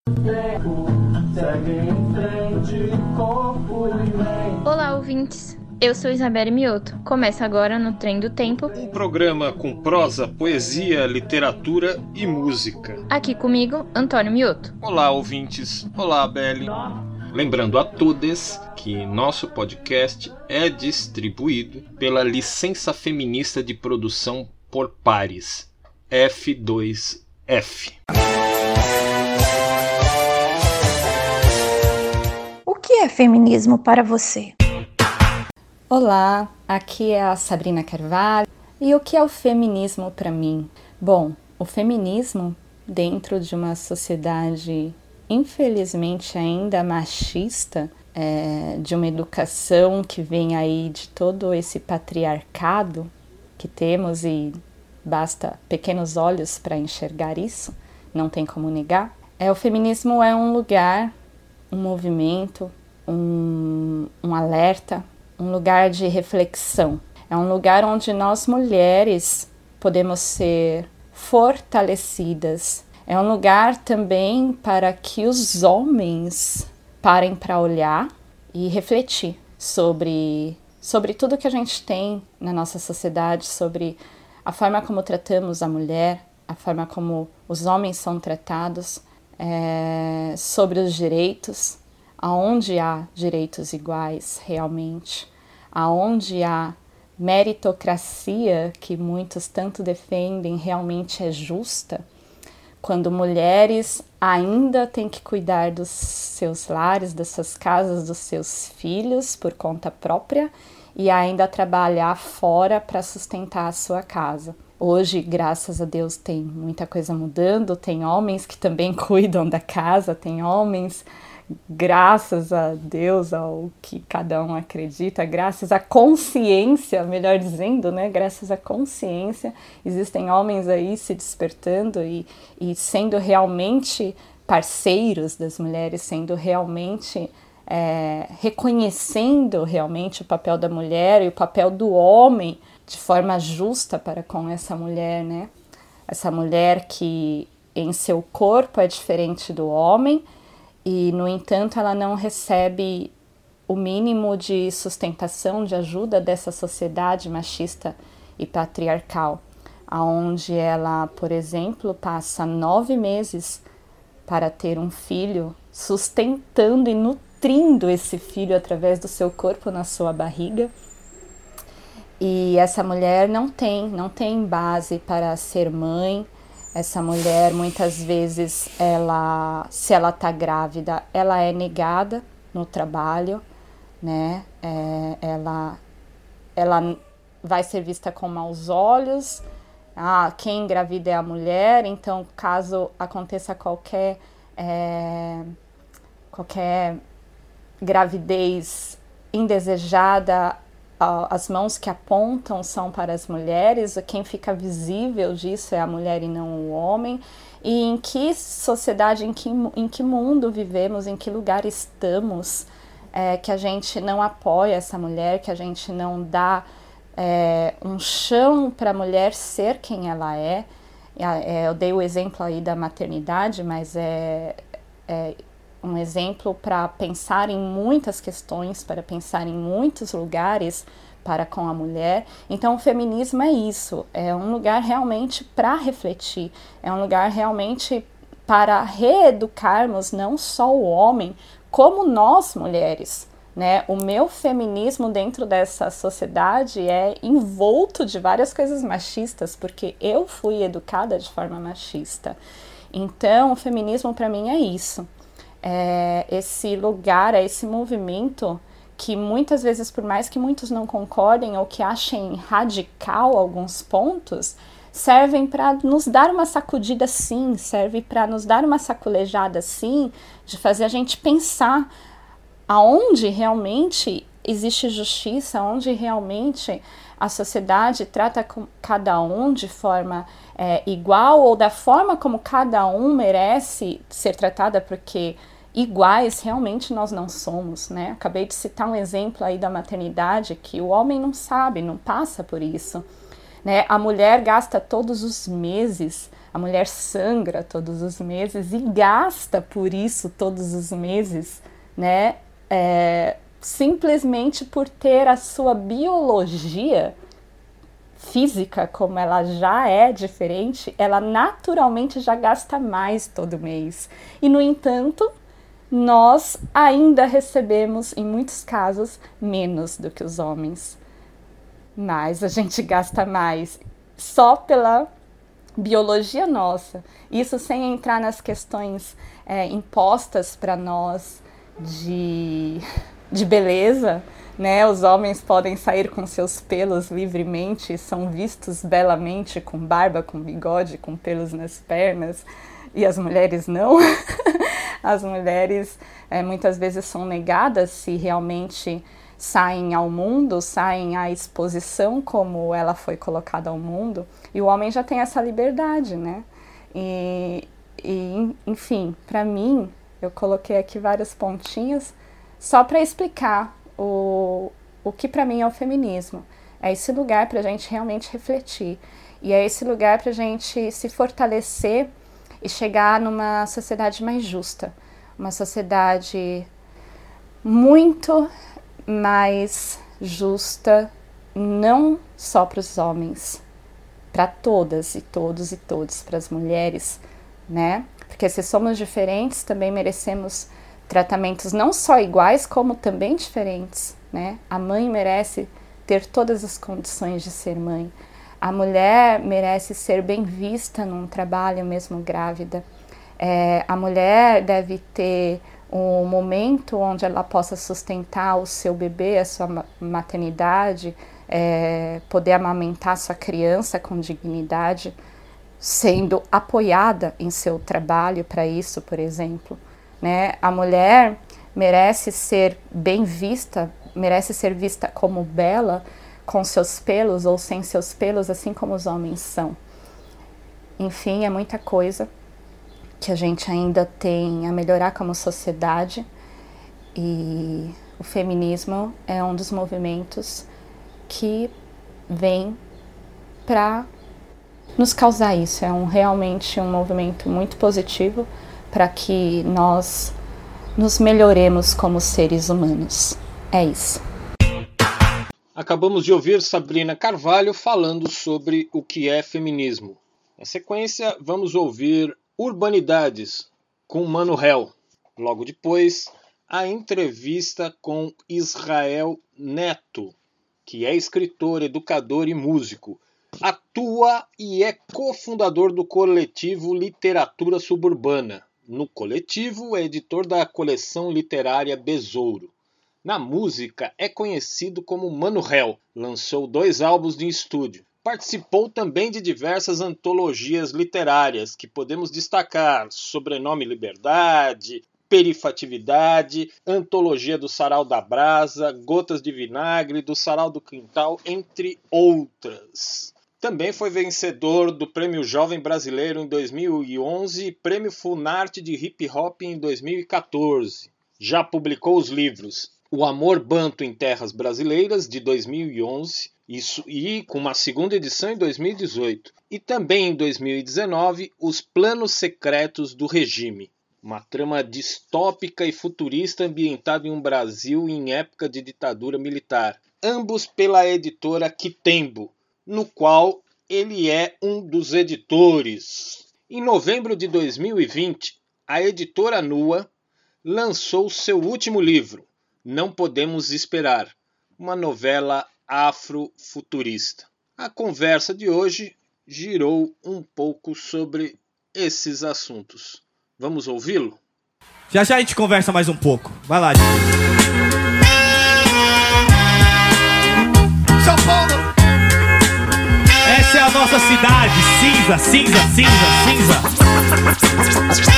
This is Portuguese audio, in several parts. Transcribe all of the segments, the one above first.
Olá, ouvintes! Eu sou Isabelle Mioto. Começa agora no Trem do Tempo, um programa com prosa, poesia, literatura e música. Aqui comigo, Antônio Mioto. Olá, ouvintes. Olá, Belle. Lembrando a todos que nosso podcast é distribuído pela Licença Feminista de Produção por Pares, F2F. O que é feminismo para você? Olá, aqui é a Sabrina Carvalho. E o que é o feminismo para mim? Bom, o feminismo, dentro de uma sociedade infelizmente ainda machista, de uma educação que vem aí de todo esse patriarcado que temos e basta pequenos olhos para enxergar isso, não tem como negar. O feminismo é um lugar, um movimento, um alerta, um lugar de reflexão. É um lugar onde nós mulheres podemos ser fortalecidas. É um lugar também para que os homens parem para olhar e refletir sobre tudo que a gente tem na nossa sociedade, sobre a forma como tratamos a mulher, a forma como os homens são tratados, sobre os direitos, aonde há direitos iguais realmente, aonde há meritocracia que muitos tanto defendem realmente é justa, quando mulheres ainda têm que cuidar dos seus lares, das suas casas, dos seus filhos por conta própria e ainda trabalhar fora para sustentar a sua casa. Hoje, graças a Deus, tem muita coisa mudando, tem homens que também cuidam da casa, tem homens, graças a Deus, ao que cada um acredita, graças à consciência, melhor dizendo, né? Graças à consciência, existem homens aí se despertando e sendo realmente parceiros das mulheres, sendo realmente, reconhecendo realmente o papel da mulher e o papel do homem de forma justa para com essa mulher, né? Essa mulher que em seu corpo é diferente do homem, e, no entanto, ela não recebe o mínimo de sustentação, de ajuda dessa sociedade machista e patriarcal, onde ela, por exemplo, passa 9 meses para ter um filho, sustentando e nutrindo esse filho através do seu corpo na sua barriga. E essa mulher não tem base para ser mãe. Essa mulher, muitas vezes, se ela está grávida, ela é negada no trabalho, né? Ela vai ser vista com maus olhos. Quem engravida é a mulher, então, caso aconteça qualquer gravidez indesejada, as mãos que apontam são para as mulheres, quem fica visível disso é a mulher e não o homem. E em que sociedade, em que mundo vivemos, em que lugar estamos, que a gente não apoia essa mulher, que a gente não dá um chão para a mulher ser quem ela é. Eu dei o exemplo aí da maternidade, mas é um exemplo para pensar em muitas questões, para pensar em muitos lugares para com a mulher. Então o feminismo é isso, é um lugar realmente para refletir, é um lugar realmente para reeducarmos não só o homem, como nós mulheres, né? O meu feminismo dentro dessa sociedade é envolto de várias coisas machistas, porque eu fui educada de forma machista. Então o feminismo para mim é isso. Esse lugar, esse movimento que muitas vezes, por mais que muitos não concordem ou que achem radical alguns pontos, servem para nos dar uma sacudida sim, serve para nos dar uma sacolejada sim, de fazer a gente pensar aonde realmente existe justiça, onde realmente a sociedade trata cada um de forma igual ou da forma como cada um merece ser tratada, porque iguais realmente nós não somos, né? Acabei de citar um exemplo aí da maternidade que o homem não sabe, não passa por isso, né? A mulher gasta todos os meses A mulher sangra todos os meses e gasta por isso todos os meses, né? Simplesmente por ter a sua biologia física, como ela já é diferente, ela naturalmente já gasta mais todo mês. E, no entanto, nós ainda recebemos, em muitos casos, menos do que os homens. Mas a gente gasta mais só pela biologia nossa. Isso sem entrar nas questões impostas para nós de beleza, né? Os homens podem sair com seus pelos livremente, são vistos belamente com barba, com bigode, com pelos nas pernas, e as mulheres não. As mulheres muitas vezes são negadas se realmente saem ao mundo, saem à exposição como ela foi colocada ao mundo, e o homem já tem essa liberdade, né? E enfim, para mim, eu coloquei aqui vários pontinhos só para explicar o que para mim é o feminismo. É esse lugar para a gente realmente refletir, e é esse lugar para a gente se fortalecer e chegar numa sociedade mais justa, uma sociedade muito mais justa, não só para os homens, para todas e todos e todos, para as mulheres, né? Porque se somos diferentes, também merecemos tratamentos não só iguais, como também diferentes, né? A mãe merece ter todas as condições de ser mãe. A mulher merece ser bem vista num trabalho, mesmo grávida. A mulher deve ter um momento onde ela possa sustentar o seu bebê, a sua maternidade, poder amamentar sua criança com dignidade, sendo apoiada em seu trabalho para isso, por exemplo, né? A mulher merece ser bem vista, merece ser vista como bela, com seus pelos ou sem seus pelos, assim como os homens são. Enfim, é muita coisa que a gente ainda tem a melhorar como sociedade, e o feminismo é um dos movimentos que vem para nos causar isso. É realmente um movimento muito positivo para que nós nos melhoremos como seres humanos. É isso. Acabamos de ouvir Sabrina Carvalho falando sobre o que é feminismo. Na sequência, vamos ouvir Urbanidades, com Mano Hell. Logo depois, a entrevista com Israel Neto, que é escritor, educador e músico. Atua e é cofundador do coletivo Literatura Suburbana. No coletivo, é editor da coleção literária Besouro. Na música, é conhecido como Mano Hell. Lançou 2 álbuns de estúdio. Participou também de diversas antologias literárias, que podemos destacar: Sobrenome Liberdade, Perifatividade, Antologia do Sarau da Brasa, Gotas de Vinagre, do Sarau do Quintal, entre outras. Também foi vencedor do Prêmio Jovem Brasileiro em 2011 e Prêmio Funarte de Hip Hop em 2014. Já publicou os livros O Amor Banto em Terras Brasileiras, de 2011, e com uma segunda edição em 2018. E também em 2019, Os Planos Secretos do Regime, uma trama distópica e futurista ambientada em um Brasil em época de ditadura militar. Ambos pela editora Quitembo, no qual ele é um dos editores. Em novembro de 2020, a editora Nua lançou seu último livro, Não Podemos Esperar, uma novela afrofuturista. A conversa de hoje girou um pouco sobre esses assuntos. Vamos ouvi-lo? Já já a gente conversa mais um pouco. Vai lá, gente. São Paulo! Essa é a nossa cidade. Cinza, cinza, cinza, cinza.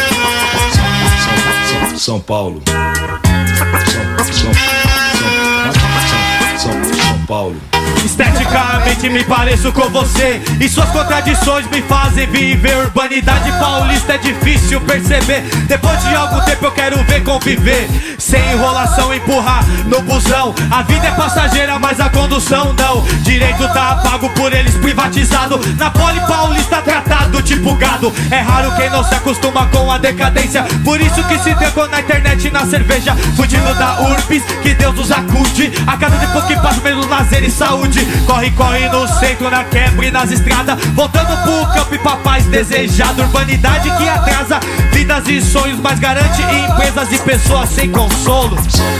São Paulo. São Paulo. Esteticamente me pareço com você, e suas contradições me fazem viver. Urbanidade paulista é difícil perceber. Depois de algum tempo eu quero ver conviver. Sem enrolação, empurrar no busão. A vida é passageira, mas a condução não. Direito tá pago por eles, privatizado. Na poli paulista tratado tipo gado. É raro quem não se acostuma com a decadência. Por isso que se trancou na internet e na cerveja. Fugindo da urbis, que Deus nos acude. A cada depois que passa menos lazer e saúde. Corre, corre no centro, na quebra e nas estradas. Voltando pro campo e pra paz desejada. Urbanidade que atrasa vidas e sonhos, mas garante empresas e pessoas sem consolo.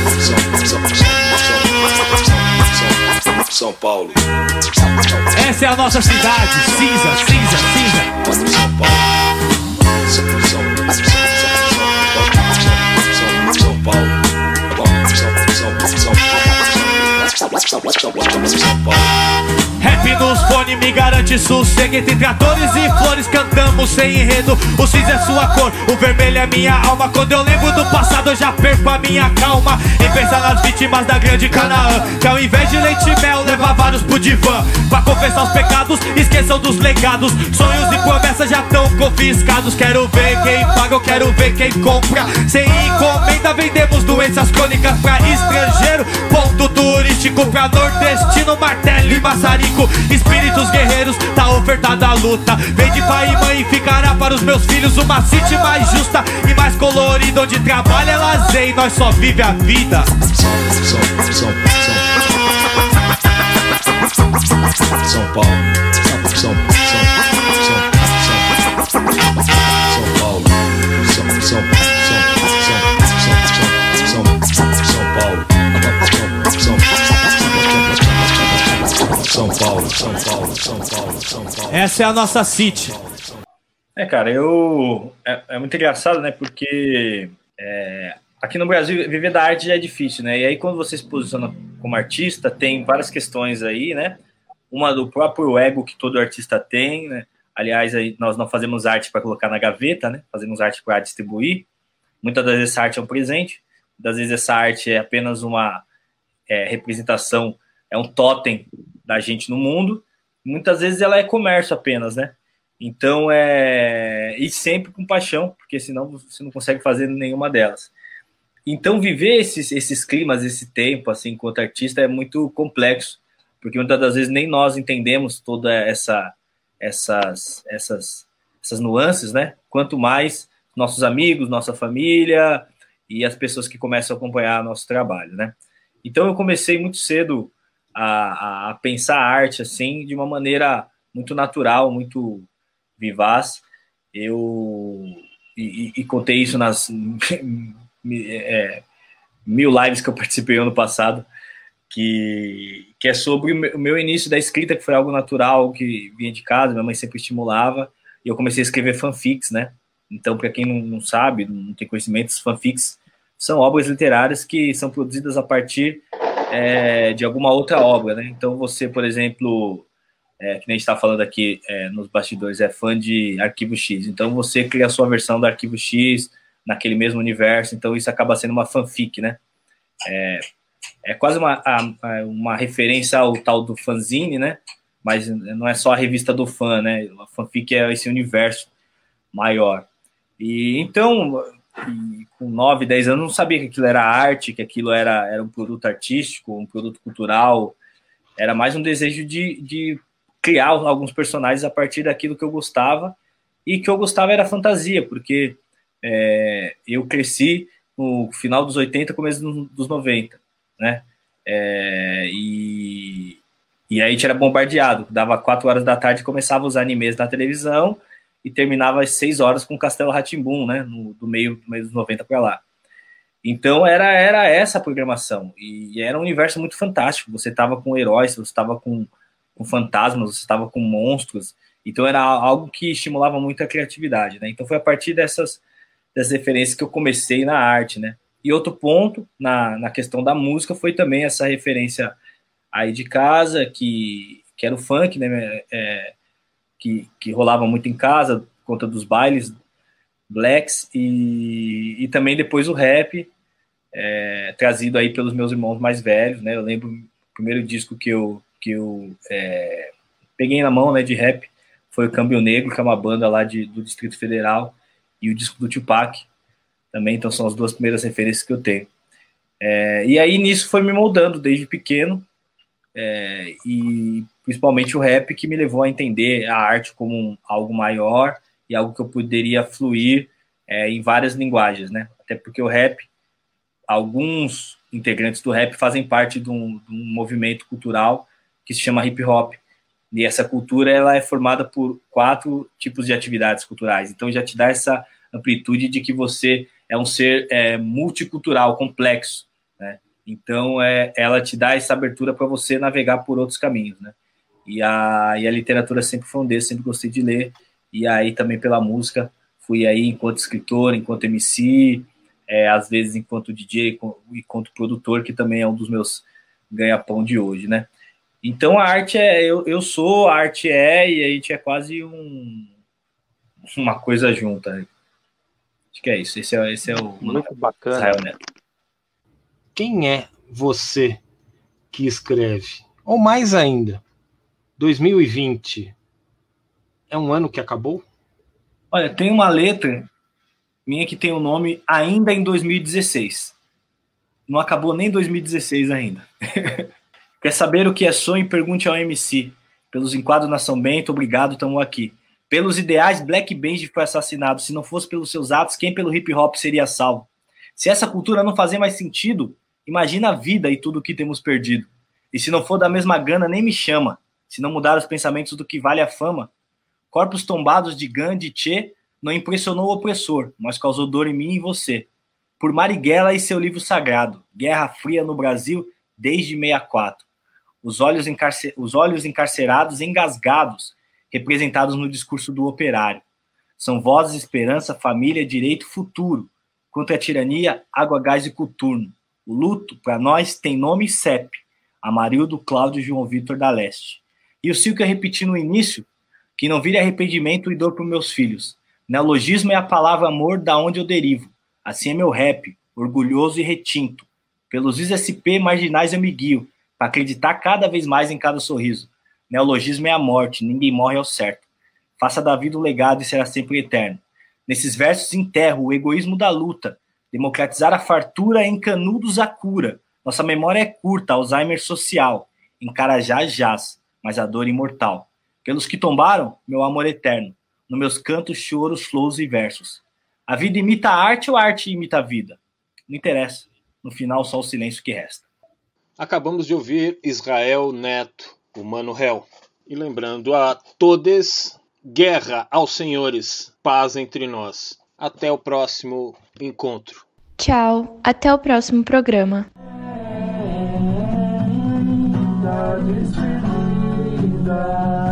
São Paulo. Essa é a nossa cidade. Cinza, cinza, cinza. São Paulo. São Paulo. São Paulo. Rap nos fones me garante sossego. Entre tratores e flores cantamos sem enredo. O cinza é sua cor, o vermelho é minha alma. Quando eu lembro do passado eu já perco a minha calma. Em pensar nas vítimas da grande Canaã, que ao invés de leite e mel leva vários pro divã. Pra confessar os pecados, esqueçam dos legados. Sonhos e promessas já tão confiscados. Quero ver quem paga, eu quero ver quem compra. Sem encomenda vendemos doenças crônicas pra estrangeiro. Ponto turístico pra nordestino, martelo e maçarico. Espíritos guerreiros, tá ofertada a luta. Vem de pai e mãe e ficará para os meus filhos uma city mais justa e mais colorida, onde trabalho é lazer e nós só vive a vida. São Paulo. São Paulo. Essa é a nossa city. Cara, é muito engraçado, né? Porque aqui no Brasil viver da arte já é difícil, né? E aí quando você se posiciona como artista, tem várias questões aí, né? Uma do próprio ego que todo artista tem, né? Aliás, aí nós não fazemos arte para colocar na gaveta, né? Fazemos arte para distribuir. Muitas das vezes essa arte é um presente, muitas vezes essa arte é apenas uma representação, é um totem da gente no mundo. Muitas vezes ela é comércio apenas, né? Então, e sempre com paixão, porque senão você não consegue fazer nenhuma delas. Então, viver esses climas, esse tempo, assim, enquanto artista, é muito complexo, porque muitas das vezes nem nós entendemos toda essas nuances, né? Quanto mais nossos amigos, nossa família e as pessoas que começam a acompanhar nosso trabalho, né? Então, eu comecei muito cedo a pensar a arte assim de uma maneira muito natural, muito vivaz. E contei isso nas 1000 lives que eu participei ano passado, que é sobre o meu início da escrita, que foi algo natural, que vinha de casa, minha mãe sempre estimulava, e eu comecei a escrever fanfics, né? Então, para quem não sabe, não tem conhecimento, fanfics são obras literárias que são produzidas a partir de alguma outra obra, né? Então você, por exemplo, que nem a gente está falando aqui nos bastidores, é fã de Arquivo X, então você cria a sua versão do Arquivo X naquele mesmo universo, então isso acaba sendo uma fanfic, né? É quase uma referência ao tal do fanzine, né? Mas não é só a revista do fã, né? A fanfic é esse universo maior. E então, com 9, 10 anos, não sabia que aquilo era arte, que aquilo era um produto artístico, um produto cultural. Era mais um desejo de criar alguns personagens a partir daquilo que eu gostava. E que eu gostava era fantasia, porque eu cresci no final dos 80, começo dos 90, né? E aí a gente era bombardeado. Dava 4 horas da tarde, começava os animes na televisão, e terminava às 6 horas com Castelo Rá-Tim-Bum, né, do meio dos 90 para lá. Então era essa a programação, e era um universo muito fantástico. Você estava com heróis, você estava com fantasmas, você estava com monstros, então era algo que estimulava muito a criatividade, né? Então foi a partir dessas referências que eu comecei na arte, né? E outro ponto na questão da música foi também essa referência aí de casa, que era o funk, né? Que rolava muito em casa, por conta dos bailes blacks, e também depois o rap, trazido aí pelos meus irmãos mais velhos, né? Eu lembro o primeiro disco que eu que eu peguei na mão, né, de rap, foi o Câmbio Negro, que é uma banda lá do Distrito Federal, e o disco do Tupac também, então são as duas primeiras referências que eu tenho. E aí nisso foi me moldando desde pequeno, e principalmente o rap, que me levou a entender a arte como algo maior e algo que eu poderia fluir em várias linguagens, né? Até porque o rap, alguns integrantes do rap fazem parte de um movimento cultural que se chama hip hop, e essa cultura ela é formada por 4 tipos de atividades culturais, então já te dá essa amplitude de que você é um ser multicultural, complexo, né? Então ela te dá essa abertura para você navegar por outros caminhos, né? E a literatura sempre foi um desses, sempre gostei de ler, e aí também pela música, fui aí enquanto escritor, enquanto MC, às vezes enquanto DJ, enquanto produtor, que também é um dos meus ganha-pão de hoje, né? Então a arte eu sou, a arte e a gente é quase uma coisa junta. Acho que é isso, esse é o... Muito bacana. Israel Neto. Quem é você que escreve? Ou mais ainda, 2020 é um ano que acabou? Olha, tem uma letra minha que tem o nome Ainda em 2016. Não acabou nem 2016 ainda. Quer saber o que é sonho? Pergunte ao MC. Pelos enquadros na São Bento, obrigado, tamo aqui. Pelos ideais, Black Benji foi assassinado. Se não fosse pelos seus atos, quem pelo hip hop seria salvo? Se essa cultura não fazer mais sentido, imagina a vida e tudo o que temos perdido. E se não for da mesma gana, nem me chama. Se não mudar os pensamentos do que vale a fama. Corpos tombados de Gandhi e Che não impressionou o opressor, mas causou dor em mim e em você. Por Marighella e seu livro sagrado, Guerra Fria no Brasil desde 64. Os olhos encarcerados, engasgados, representados no discurso do operário. São vozes, esperança, família, direito, futuro. Contra a tirania, água, gás e coturno. O luto, para nós, tem nome e CEP. Amarildo, Cláudio, João Vitor da Leste. E o Silvio repetir no início, que não vire arrependimento e dor para meus filhos. Neologismo é a palavra amor da onde eu derivo. Assim é meu rap, orgulhoso e retinto. Pelos ISP marginais eu me guio, para acreditar cada vez mais em cada sorriso. Neologismo é a morte, ninguém morre ao certo. Faça da vida o legado e será sempre eterno. Nesses versos enterro o egoísmo da luta. Democratizar a fartura em canudos a cura. Nossa memória é curta, Alzheimer social. Em Carajás jaz, mas a dor imortal. Pelos que tombaram, meu amor eterno. Nos meus cantos, choros, flows e versos. A vida imita a arte ou a arte imita a vida? Não interessa. No final, só o silêncio que resta. Acabamos de ouvir Israel Neto, o Mano Hell. E lembrando a todos, guerra aos senhores, paz entre nós. Até o próximo encontro. Tchau, até o próximo programa. Distribuída.